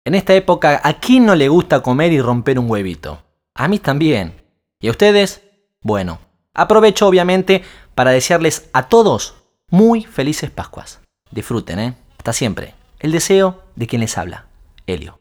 En esta época, ¿a quién no le gusta comer y romper un huevito? A mí también. ¿Y a ustedes? Bueno, aprovecho obviamente para desearles a todos muy felices Pascuas. Disfruten, ¿eh? Hasta siempre. El deseo de quien les habla, Helio.